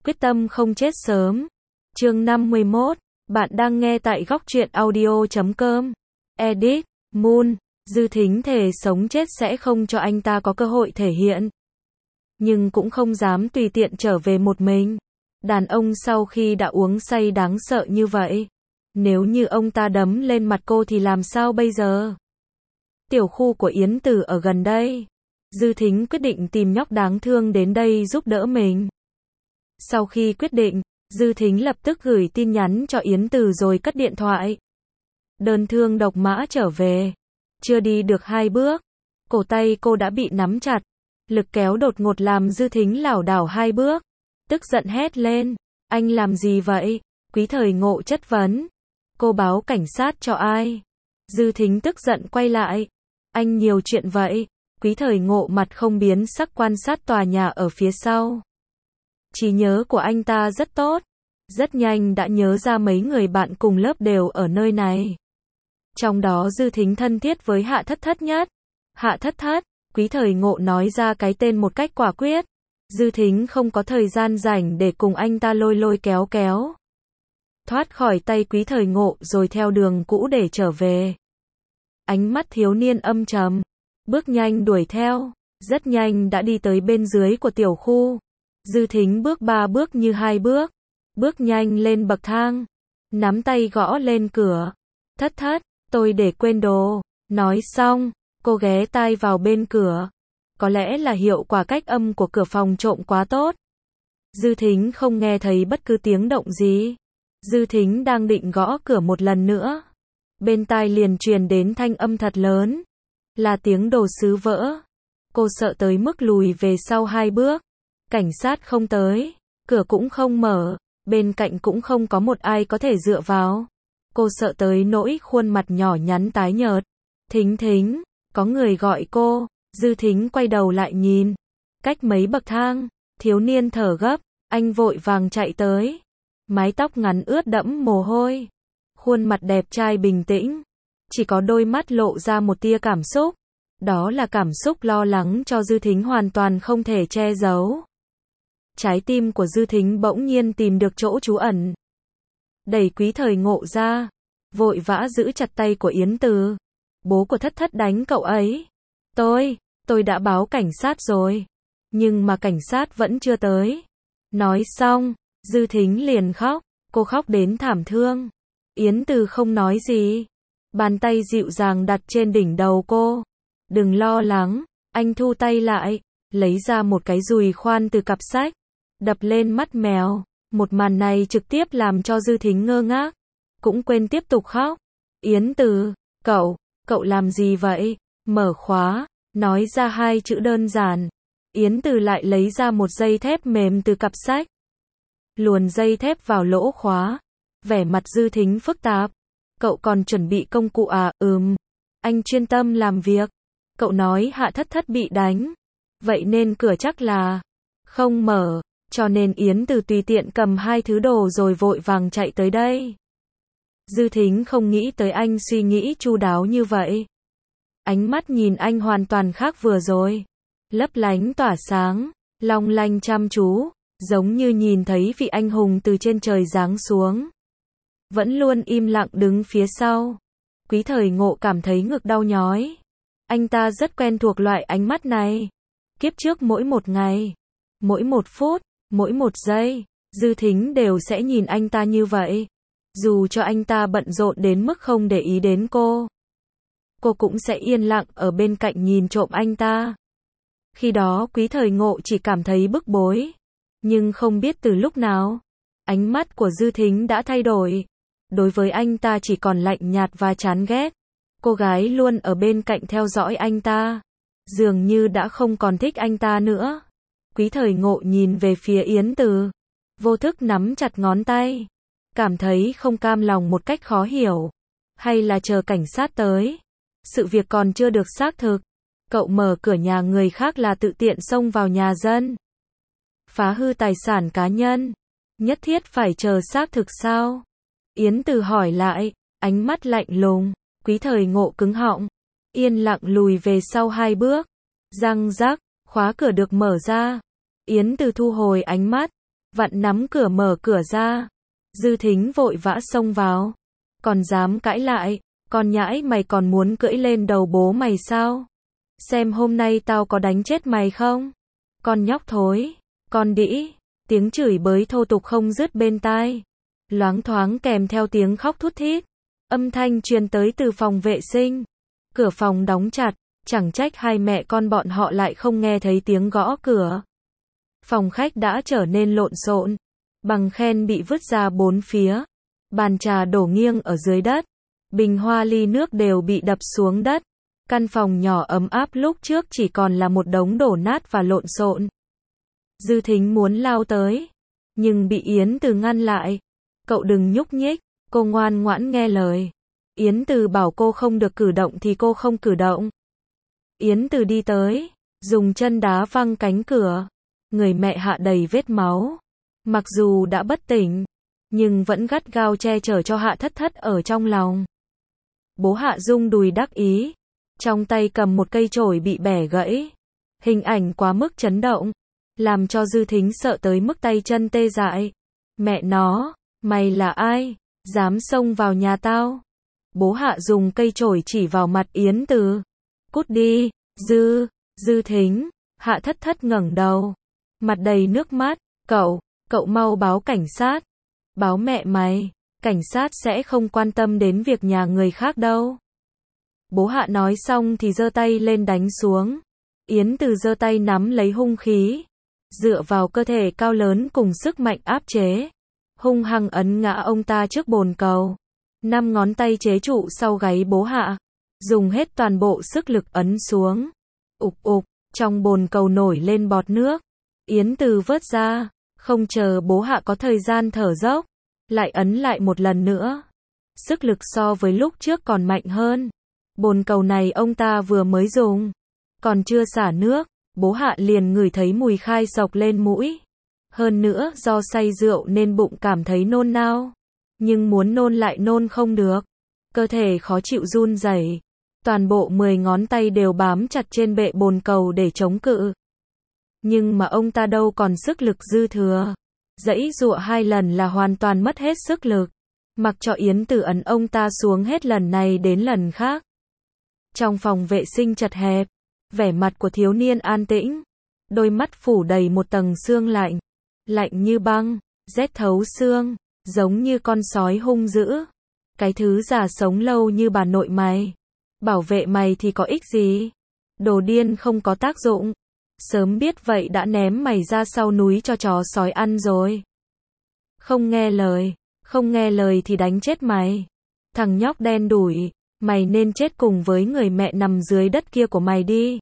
quyết tâm không chết sớm. Chương 51, bạn đang nghe tại góc truyện audio.com. Edit, Moon, Dư Thính thề sống chết sẽ không cho anh ta có cơ hội thể hiện. Nhưng cũng không dám tùy tiện trở về một mình. Đàn ông sau khi đã uống say đáng sợ như vậy. Nếu như ông ta đấm lên mặt cô thì làm sao bây giờ? Tiểu khu của Yến Từ ở gần đây. Dư Thính quyết định tìm nhóc đáng thương đến đây giúp đỡ mình. Sau khi quyết định, Dư Thính lập tức gửi tin nhắn cho Yến Từ rồi cất điện thoại. Đơn thương độc mã trở về. Chưa đi được 2 bước, cổ tay cô đã bị nắm chặt. Lực kéo đột ngột làm Dư Thính lảo đảo 2 bước. Tức giận hét lên. Anh làm gì vậy? Quý Thời Ngộ chất vấn. Cô báo cảnh sát cho ai? Dư Thính tức giận quay lại. Anh nhiều chuyện vậy. Quý Thời Ngộ mặt không biến sắc quan sát tòa nhà ở phía sau. Trí nhớ của anh ta rất tốt. Rất nhanh đã nhớ ra mấy người bạn cùng lớp đều ở nơi này. Trong đó Dư Thính thân thiết với Hạ Thất Thất nhất. Hạ Thất Thất, Quý Thời Ngộ nói ra cái tên một cách quả quyết. Dư Thính không có thời gian rảnh để cùng anh ta lôi lôi kéo kéo. Thoát khỏi tay Quý Thời Ngộ rồi theo đường cũ để trở về. Ánh mắt thiếu niên âm trầm. Bước nhanh đuổi theo. Rất nhanh đã đi tới bên dưới của tiểu khu. Dư Thính bước 3 bước như 2 bước. Bước nhanh lên bậc thang. Nắm tay gõ lên cửa. Thất Thất, tôi để quên đồ. Nói xong, cô ghé tai vào bên cửa. Có lẽ là hiệu quả cách âm của cửa phòng trộm quá tốt. Dư Thính không nghe thấy bất cứ tiếng động gì. Dư Thính đang định gõ cửa một lần nữa. Bên tai liền truyền đến thanh âm thật lớn. Là tiếng đồ sứ vỡ. Cô sợ tới mức lùi về sau 2 bước. Cảnh sát không tới. Cửa cũng không mở. Bên cạnh cũng không có một ai có thể dựa vào. Cô sợ tới nỗi khuôn mặt nhỏ nhắn tái nhợt. Thính Thính, có người gọi cô. Dư Thính quay đầu lại nhìn. Cách mấy bậc thang, thiếu niên thở gấp. Anh vội vàng chạy tới. Mái tóc ngắn ướt đẫm mồ hôi. Khuôn mặt đẹp trai bình tĩnh. Chỉ có đôi mắt lộ ra một tia cảm xúc. Đó là cảm xúc lo lắng cho Dư Thính hoàn toàn không thể che giấu. Trái tim của Dư Thính bỗng nhiên tìm được chỗ trú ẩn. Đẩy Quý Thời Ngộ ra. Vội vã giữ chặt tay của Yến Từ. Bố của Thất Thất đánh cậu ấy. Tôi đã báo cảnh sát rồi. Nhưng mà cảnh sát vẫn chưa tới. Nói xong, Dư Thính liền khóc. Cô khóc đến thảm thương. Yến Từ không nói gì. Bàn tay dịu dàng đặt trên đỉnh đầu cô. Đừng lo lắng. Anh thu tay lại. Lấy ra một cái dùi khoan từ cặp sách. Đập lên mắt mèo. Một màn này trực tiếp làm cho Dư Thính ngơ ngác. Cũng quên tiếp tục khóc. Yến Từ, cậu làm gì vậy? Mở khóa. Nói ra 2 chữ đơn giản. Yến Từ lại lấy ra một dây thép mềm từ cặp sách. Luồn dây thép vào lỗ khóa. Vẻ mặt Dư Thính phức tạp. Cậu còn chuẩn bị công cụ à? Anh chuyên tâm làm việc. Cậu nói Hạ Thất Thất bị đánh. Vậy nên cửa chắc là không mở. Cho nên Yến Từ tùy tiện cầm 2 thứ đồ rồi vội vàng chạy tới đây. Dư Thính không nghĩ tới anh suy nghĩ chu đáo như vậy. Ánh mắt nhìn anh hoàn toàn khác vừa rồi. Lấp lánh tỏa sáng, long lanh chăm chú, giống như nhìn thấy vị anh hùng từ trên trời giáng xuống. Vẫn luôn im lặng đứng phía sau. Quý Thời Ngộ cảm thấy ngực đau nhói. Anh ta rất quen thuộc loại ánh mắt này. Kiếp trước mỗi một ngày, mỗi 1 phút, mỗi 1 giây, Dư Thính đều sẽ nhìn anh ta như vậy. Dù cho anh ta bận rộn đến mức không để ý đến cô cũng sẽ yên lặng ở bên cạnh nhìn trộm anh ta. Khi đó Quý Thời Ngộ chỉ cảm thấy bức bối. Nhưng không biết từ lúc nào, ánh mắt của Dư Thính đã thay đổi. Đối với anh ta chỉ còn lạnh nhạt và chán ghét. Cô gái luôn ở bên cạnh theo dõi anh ta. Dường như đã không còn thích anh ta nữa. Quý Thời Ngộ nhìn về phía Yến Từ. Vô thức nắm chặt ngón tay. Cảm thấy không cam lòng một cách khó hiểu. Hay là chờ cảnh sát tới. Sự việc còn chưa được xác thực. Cậu mở cửa nhà người khác là tự tiện xông vào nhà dân. Phá hư tài sản cá nhân. Nhất thiết phải chờ xác thực sao? Yến Từ hỏi lại. Ánh mắt lạnh lùng. Quý Thời Ngộ cứng họng. Yên lặng lùi về sau 2 bước. Răng rắc, khóa cửa được mở ra. Yến Từ thu hồi ánh mắt. vặn nắm cửa mở cửa ra. Dư Thính vội vã xông vào. Còn dám cãi lại, con nhãi mày còn muốn cưỡi lên đầu bố mày sao? Xem hôm nay tao có đánh chết mày không? Con nhóc thối, con đĩ, tiếng chửi bới thô tục không dứt bên tai. Loáng thoáng kèm theo tiếng khóc thút thít. Âm thanh truyền tới từ phòng vệ sinh. Cửa phòng đóng chặt, chẳng trách hai mẹ con bọn họ lại không nghe thấy tiếng gõ cửa. Phòng khách đã trở nên lộn xộn. Bằng khen bị vứt ra bốn phía. Bàn trà đổ nghiêng ở dưới đất. Bình hoa ly nước đều bị đập xuống đất. Căn phòng nhỏ ấm áp lúc trước chỉ còn là một đống đổ nát và lộn xộn. Dư Thính muốn lao tới, nhưng bị Yến Từ ngăn lại. Cậu đừng nhúc nhích, cô ngoan ngoãn nghe lời. Yến Từ bảo cô không được cử động thì cô không cử động. Yến Từ đi tới, dùng chân đá văng cánh cửa. Người mẹ Hạ đầy vết máu. Mặc dù đã bất tỉnh, nhưng vẫn gắt gao che chở cho Hạ Thất Thất ở trong lòng. Bố Hạ rung đùi đắc ý, trong tay cầm một cây chổi bị bẻ gãy. Hình ảnh quá mức chấn động, làm cho Dư Thính sợ tới mức tay chân tê dại. Mẹ nó, mày là ai? Dám xông vào nhà tao? Bố Hạ dùng cây chổi chỉ vào mặt Yến Từ. Cút đi, Dư Thính. Hạ Thất Thất ngẩng đầu, mặt đầy nước mắt. Cậu mau báo cảnh sát. Báo mẹ mày, cảnh sát sẽ không quan tâm đến việc nhà người khác đâu. Bố Hạ nói xong thì giơ tay lên đánh xuống. Yến Từ giơ tay nắm lấy hung khí, dựa vào cơ thể cao lớn cùng sức mạnh áp chế, hung hăng ấn ngã ông ta trước bồn cầu. 5 ngón tay chế trụ sau gáy bố Hạ, dùng hết toàn bộ sức lực ấn xuống. Ục ục, trong bồn cầu nổi lên bọt nước. Yến Từ vớt ra, không chờ bố Hạ có thời gian thở dốc, lại ấn lại một lần nữa. Sức lực so với lúc trước còn mạnh hơn. Bồn cầu này ông ta vừa mới dùng, còn chưa xả nước, bố Hạ liền ngửi thấy mùi khai sộc lên mũi. Hơn nữa do say rượu nên bụng cảm thấy nôn nao, nhưng muốn nôn lại nôn không được. Cơ thể khó chịu run rẩy, toàn bộ 10 ngón tay đều bám chặt trên bệ bồn cầu để chống cự. Nhưng mà ông ta đâu còn sức lực dư thừa. Giãy giụa 2 lần là hoàn toàn mất hết sức lực. Mặc cho Yến Từ ấn ông ta xuống hết lần này đến lần khác. Trong phòng vệ sinh chật hẹp, vẻ mặt của thiếu niên an tĩnh, đôi mắt phủ đầy một tầng sương lạnh, lạnh như băng, rét thấu xương, giống như con sói hung dữ. Cái thứ già sống lâu như bà nội mày, bảo vệ mày thì có ích gì? Đồ điên không có tác dụng. Sớm biết vậy đã ném mày ra sau núi cho chó sói ăn rồi. Không nghe lời thì đánh chết mày. Thằng nhóc đen đủi, mày nên chết cùng với người mẹ nằm dưới đất kia của mày đi.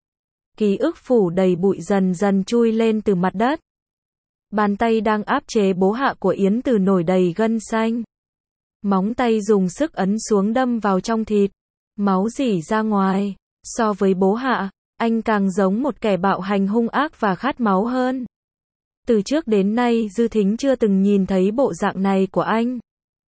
Ký ức phủ đầy bụi dần dần chui lên từ mặt đất. Bàn tay đang áp chế bố Hạ của Yến Từ nổi đầy gân xanh. Móng tay dùng sức ấn xuống đâm vào trong thịt. Máu rỉ ra ngoài. So với bố Hạ, anh càng giống một kẻ bạo hành hung ác và khát máu hơn. Từ trước đến nay Dư Thính chưa từng nhìn thấy bộ dạng này của anh.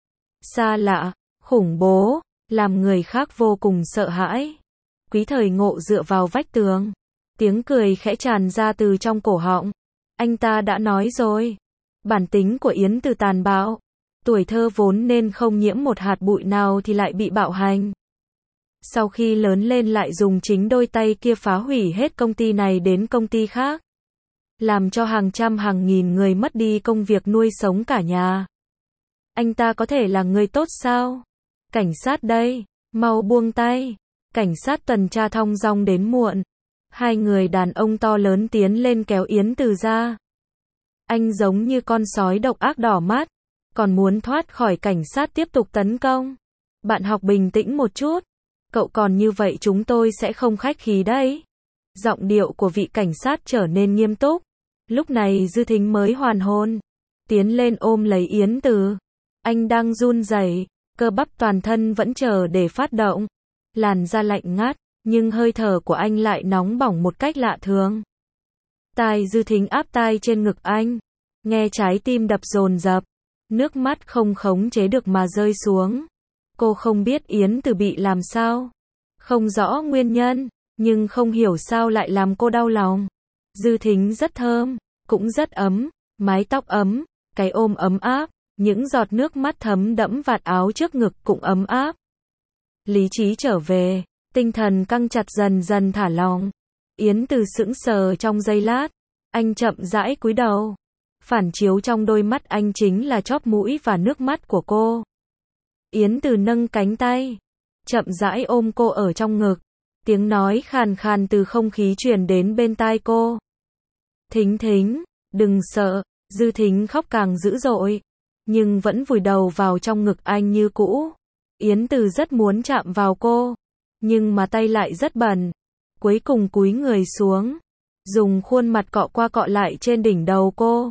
Xa lạ, khủng bố, làm người khác vô cùng sợ hãi. Quý Thời Ngộ dựa vào vách tường. Tiếng cười khẽ tràn ra từ trong cổ họng. Anh ta đã nói rồi. Bản tính của Yến Từ tàn bạo. Tuổi thơ vốn nên không nhiễm một hạt bụi nào thì lại bị bạo hành. Sau khi lớn lên lại dùng chính đôi tay kia phá hủy hết công ty này đến công ty khác. Làm cho hàng trăm hàng nghìn người mất đi công việc nuôi sống cả nhà. Anh ta có thể là người tốt sao? Cảnh sát đây, mau buông tay. Cảnh sát tuần tra thong dong đến muộn. 2 người đàn ông to lớn tiến lên kéo Yến Từ ra. Anh giống như con sói độc ác đỏ mắt, còn muốn thoát khỏi cảnh sát tiếp tục tấn công. Bạn học bình tĩnh một chút. Cậu còn như vậy chúng tôi sẽ không khách khí đấy. Giọng điệu của vị cảnh sát trở nên nghiêm túc. Lúc này Dư Thính mới hoàn hồn. Tiến lên ôm lấy Yến Từ. Anh đang run rẩy, cơ bắp toàn thân vẫn chờ để phát động. Làn da lạnh ngắt, nhưng hơi thở của anh lại nóng bỏng một cách lạ thường. Tai Dư Thính áp tai trên ngực anh. Nghe trái tim đập dồn dập. Nước mắt không khống chế được mà rơi xuống. Cô không biết Yến Từ bị làm sao. Không rõ nguyên nhân, nhưng không hiểu sao lại làm cô đau lòng. Dư Thính rất thơm, cũng rất ấm. Mái tóc ấm, cái ôm ấm áp, những giọt nước mắt thấm đẫm vạt áo trước ngực cũng ấm áp. Lý trí trở về, tinh thần căng chặt dần dần thả lỏng. Yến Từ sững sờ trong giây lát, anh chậm rãi cúi đầu. Phản chiếu trong đôi mắt anh chính là chóp mũi và nước mắt của cô. Yến Từ nâng cánh tay, chậm rãi ôm cô ở trong ngực. Tiếng nói khàn khàn từ không khí truyền đến bên tai cô. Thính Thính, đừng sợ. Dư Thính khóc càng dữ dội, nhưng vẫn vùi đầu vào trong ngực anh như cũ. Yến Từ rất muốn chạm vào cô, nhưng mà tay lại rất bẩn. Cuối cùng cúi người xuống, dùng khuôn mặt cọ qua cọ lại trên đỉnh đầu cô.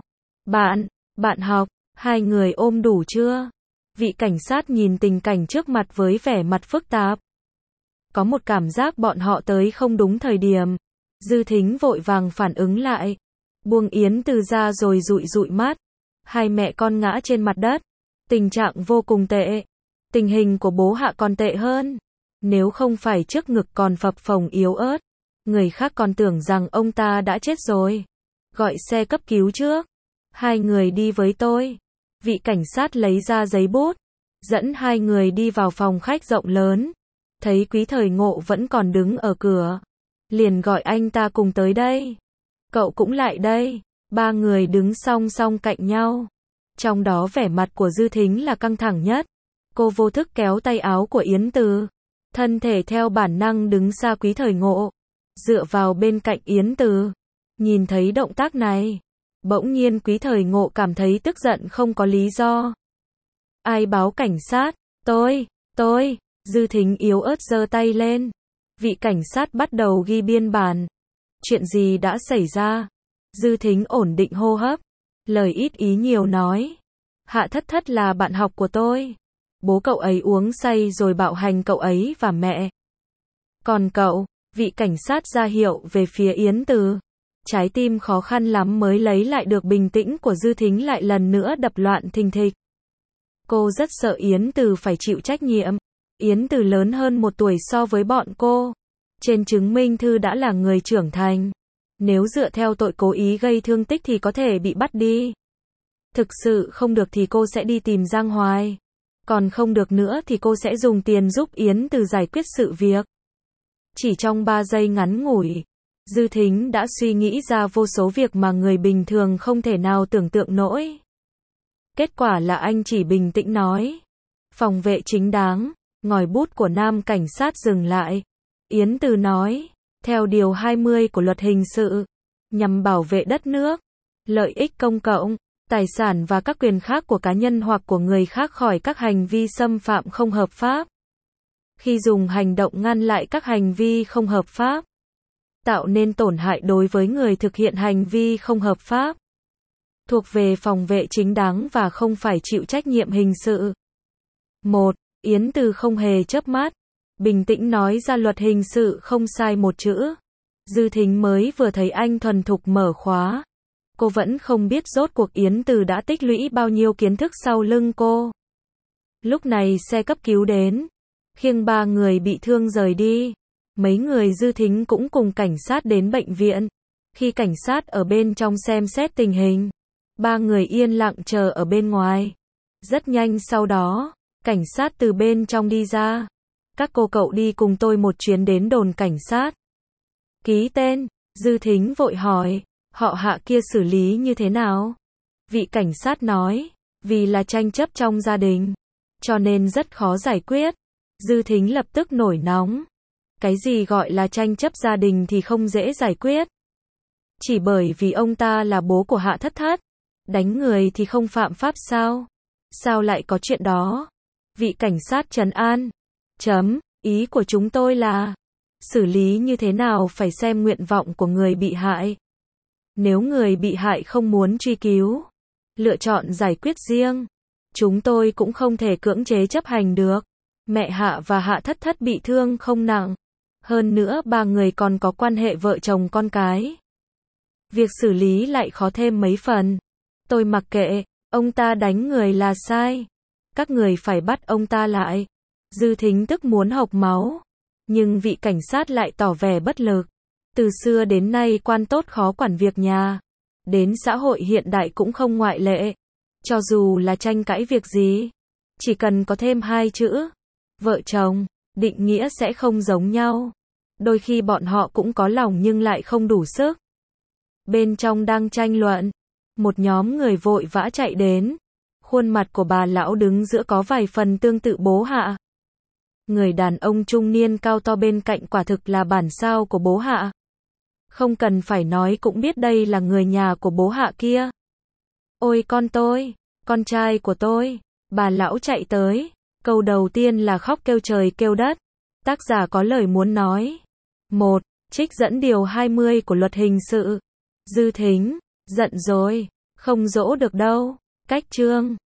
Bạn học, hai người ôm đủ chưa? Vị cảnh sát nhìn tình cảnh trước mặt với vẻ mặt phức tạp. Có một cảm giác bọn họ tới không đúng thời điểm. Dư Thính vội vàng phản ứng lại, buông Yến Từ ra rồi dụi dụi mắt. Hai mẹ con ngã trên mặt đất. Tình trạng vô cùng tệ. Tình hình của bố Hạ còn tệ hơn. Nếu không phải trước ngực còn phập phồng yếu ớt, người khác còn tưởng rằng ông ta đã chết rồi. Gọi xe cấp cứu trước. Hai người đi với tôi. Vị cảnh sát lấy ra giấy bút, dẫn hai người đi vào phòng khách rộng lớn. Thấy Quý Thời Ngộ vẫn còn đứng ở cửa, liền gọi anh ta cùng tới đây. Cậu cũng lại đây. Ba người đứng song song cạnh nhau. Trong đó vẻ mặt của Dư Thính là căng thẳng nhất. Cô vô thức kéo tay áo của Yến Từ. Thân thể theo bản năng đứng xa Quý Thời Ngộ, dựa vào bên cạnh Yến Từ. Nhìn thấy động tác này, bỗng nhiên Quý Thời Ngộ cảm thấy tức giận không có lý do. Ai báo cảnh sát? Tôi. Dư Thính yếu ớt giơ tay lên. Vị cảnh sát bắt đầu ghi biên bản. Chuyện gì đã xảy ra? Dư Thính ổn định hô hấp, lời ít ý nhiều nói. Hạ Thất Thất là bạn học của tôi. Bố cậu ấy uống say rồi bạo hành cậu ấy và mẹ. Còn cậu? Vị cảnh sát ra hiệu về phía Yến Từ. Trái tim khó khăn lắm mới lấy lại được bình tĩnh của Dư Thính lại lần nữa đập loạn thình thịch. Cô rất sợ Yến Từ phải chịu trách nhiệm. Yến Từ lớn hơn 1 tuổi so với bọn cô. Trên chứng minh thư đã là người trưởng thành. Nếu dựa theo tội cố ý gây thương tích thì có thể bị bắt đi. Thực sự không được thì cô sẽ đi tìm Giang Hoài. Còn không được nữa thì cô sẽ dùng tiền giúp Yến Từ giải quyết sự việc. Chỉ trong 3 giây ngắn ngủi, Dư Thính đã suy nghĩ ra vô số việc mà người bình thường không thể nào tưởng tượng nổi. Kết quả là anh chỉ bình tĩnh nói. Phòng vệ chính đáng. Ngòi bút của nam cảnh sát dừng lại. Yến Từ nói, theo điều 20 của luật hình sự, nhằm bảo vệ đất nước, lợi ích công cộng, tài sản và các quyền khác của cá nhân hoặc của người khác khỏi các hành vi xâm phạm không hợp pháp. Khi dùng hành động ngăn lại các hành vi không hợp pháp, tạo nên tổn hại đối với người thực hiện hành vi không hợp pháp, thuộc về phòng vệ chính đáng và không phải chịu trách nhiệm hình sự. 1. Yến Từ không hề chớp mắt, bình tĩnh nói ra luật hình sự không sai một chữ. Dư Thính mới vừa thấy anh thuần thục mở khóa. Cô vẫn không biết rốt cuộc Yến Từ đã tích lũy bao nhiêu kiến thức sau lưng cô. Lúc này xe cấp cứu đến, khiêng 3 người bị thương rời đi. Mấy người Dư Thính cũng cùng cảnh sát đến bệnh viện. Khi cảnh sát ở bên trong xem xét tình hình, 3 người yên lặng chờ ở bên ngoài. Rất nhanh sau đó, cảnh sát từ bên trong đi ra. Các cô cậu đi cùng tôi một chuyến đến đồn cảnh sát. Ký tên. Dư Thính vội hỏi, họ Hạ kia xử lý như thế nào? Vị cảnh sát nói, vì là tranh chấp trong gia đình, cho nên rất khó giải quyết. Dư Thính lập tức nổi nóng. Cái gì gọi là tranh chấp gia đình thì không dễ giải quyết. Chỉ bởi vì ông ta là bố của Hạ Thất Thất. Đánh người thì không phạm pháp sao? Sao lại có chuyện đó? Vị cảnh sát trấn an. Ý của chúng tôi là, xử lý như thế nào phải xem nguyện vọng của người bị hại. Nếu người bị hại không muốn truy cứu, lựa chọn giải quyết riêng, chúng tôi cũng không thể cưỡng chế chấp hành được. Mẹ Hạ và Hạ Thất Thất bị thương không nặng. Hơn nữa 3 người còn có quan hệ vợ chồng con cái. Việc xử lý lại khó thêm mấy phần. Tôi mặc kệ, ông ta đánh người là sai. Các người phải bắt ông ta lại. Dư Thính tức muốn hộc máu. Nhưng vị cảnh sát lại tỏ vẻ bất lực. Từ xưa đến nay quan tốt khó quản việc nhà. đến xã hội hiện đại cũng không ngoại lệ. Cho dù là tranh cãi việc gì, chỉ cần có thêm hai chữ vợ chồng, định nghĩa sẽ không giống nhau. Đôi khi bọn họ cũng có lòng nhưng lại không đủ sức. Bên trong đang tranh luận, một nhóm người vội vã chạy đến. Khuôn mặt của bà lão đứng giữa có vài phần tương tự bố Hạ. Người đàn ông trung niên cao to bên cạnh quả thực là bản sao của bố Hạ. Không cần phải nói cũng biết đây là người nhà của bố Hạ kia. Ôi con tôi, con trai của tôi. Bà lão chạy tới. Câu đầu tiên là khóc kêu trời kêu đất. Tác giả có lời muốn nói. 1. Trích dẫn điều 20 của luật hình sự. Dư Thính, giận rồi, không dỗ được đâu. Cách chương